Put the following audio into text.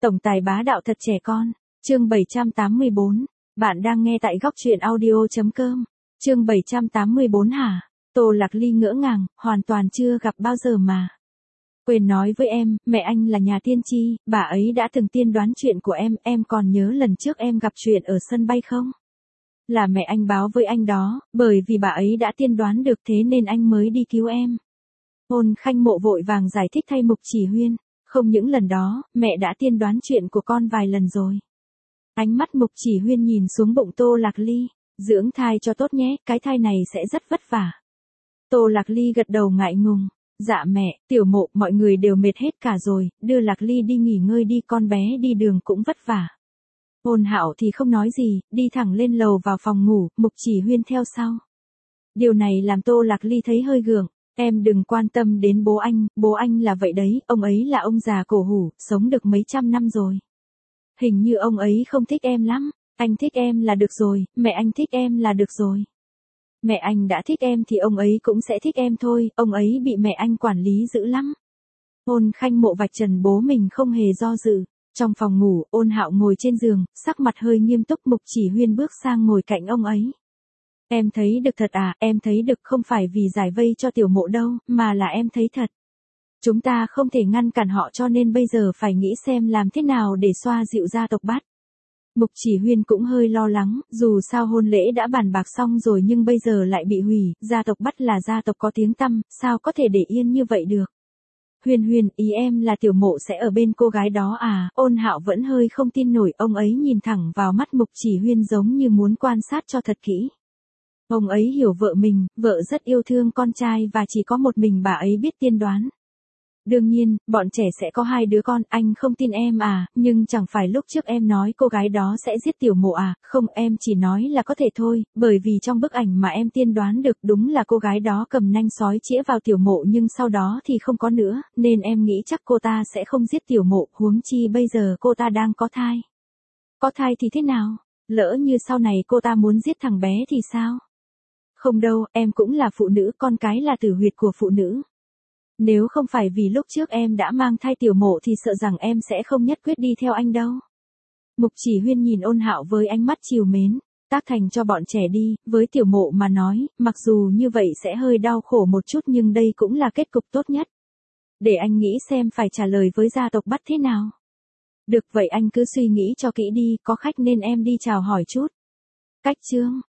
Tổng tài bá đạo thật trẻ con. Chương 784. Bạn đang nghe tại góc truyện audio.com. Chương 784 hả? Tô Lạc Ly ngỡ ngàng, hoàn toàn chưa gặp bao giờ mà. Quên nói với em, mẹ anh là nhà tiên tri, bà ấy đã từng tiên đoán chuyện của em còn nhớ lần trước em gặp chuyện ở sân bay không? Là mẹ anh báo với anh đó, bởi vì bà ấy đã tiên đoán được thế nên anh mới đi cứu em. Ôn Khanh Mộ vội vàng giải thích thay Mục Chỉ Huyên, không những lần đó, mẹ đã tiên đoán chuyện của con vài lần rồi. Ánh mắt Mục Chỉ Huyên nhìn xuống bụng Tô Lạc Ly, dưỡng thai cho tốt nhé, cái thai này sẽ rất vất vả. Tô Lạc Ly gật đầu ngại ngùng, dạ mẹ, Tiểu Mộ, mọi người đều mệt hết cả rồi, đưa Lạc Ly đi nghỉ ngơi đi, con bé đi đường cũng vất vả. Ôn Hạo thì không nói gì, đi thẳng lên lầu vào phòng ngủ, Mục Chỉ Huyên theo sau. Điều này làm Tô Lạc Ly thấy hơi gượng. Em đừng quan tâm đến bố anh là vậy đấy, ông ấy là ông già cổ hủ, sống được mấy trăm năm rồi. Hình như ông ấy không thích em lắm, anh thích em là được rồi, mẹ anh thích em là được rồi. Mẹ anh đã thích em thì ông ấy cũng sẽ thích em thôi, ông ấy bị mẹ anh quản lý dữ lắm. Ôn Khanh Mộ vạch trần bố mình không hề do dự. Trong phòng ngủ, Ôn Hạo ngồi trên giường, sắc mặt hơi nghiêm túc. Mục Chỉ Huyên bước sang ngồi cạnh ông ấy. Em thấy được thật à, em thấy được không phải vì giải vây cho Tiểu Mộ đâu, mà là em thấy thật. Chúng ta không thể ngăn cản họ cho nên bây giờ phải nghĩ xem làm thế nào để xoa dịu gia tộc Bát. Mục Chỉ Huyên cũng hơi lo lắng, dù sao hôn lễ đã bàn bạc xong rồi nhưng bây giờ lại bị hủy, gia tộc Bát là gia tộc có tiếng tăm, sao có thể để yên như vậy được. Huyên, ý em là Tiểu Mộ sẽ ở bên cô gái đó à? Ôn Hạo vẫn hơi không tin nổi, ông ấy nhìn thẳng vào mắt Mục Chỉ Huyên giống như muốn quan sát cho thật kỹ. Ông ấy hiểu vợ mình, vợ rất yêu thương con trai và chỉ có một mình bà ấy biết tiên đoán. Đương nhiên, bọn trẻ sẽ có 2 đứa con, anh không tin em à, nhưng chẳng phải lúc trước em nói cô gái đó sẽ giết Tiểu Mộ à? Không, em chỉ nói là có thể thôi, bởi vì trong bức ảnh mà em tiên đoán được đúng là cô gái đó cầm nanh sói chĩa vào Tiểu Mộ nhưng sau đó thì không có nữa, nên em nghĩ chắc cô ta sẽ không giết Tiểu Mộ, huống chi bây giờ cô ta đang có thai. Có thai thì thế nào? Lỡ như sau này cô ta muốn giết thằng bé thì sao? Không đâu, em cũng là phụ nữ, con cái là tử huyệt của phụ nữ. Nếu không phải vì lúc trước em đã mang thai Tiểu Mộ thì sợ rằng em sẽ không nhất quyết đi theo anh đâu. Mục Chỉ Huyên nhìn Ôn Hạo với ánh mắt trìu mến, tác thành cho bọn trẻ đi, với Tiểu Mộ mà nói, mặc dù như vậy sẽ hơi đau khổ một chút nhưng đây cũng là kết cục tốt nhất. Để anh nghĩ xem phải trả lời với gia tộc Bát thế nào. Được vậy anh cứ suy nghĩ cho kỹ đi, có khách nên em đi chào hỏi chút. Cách chương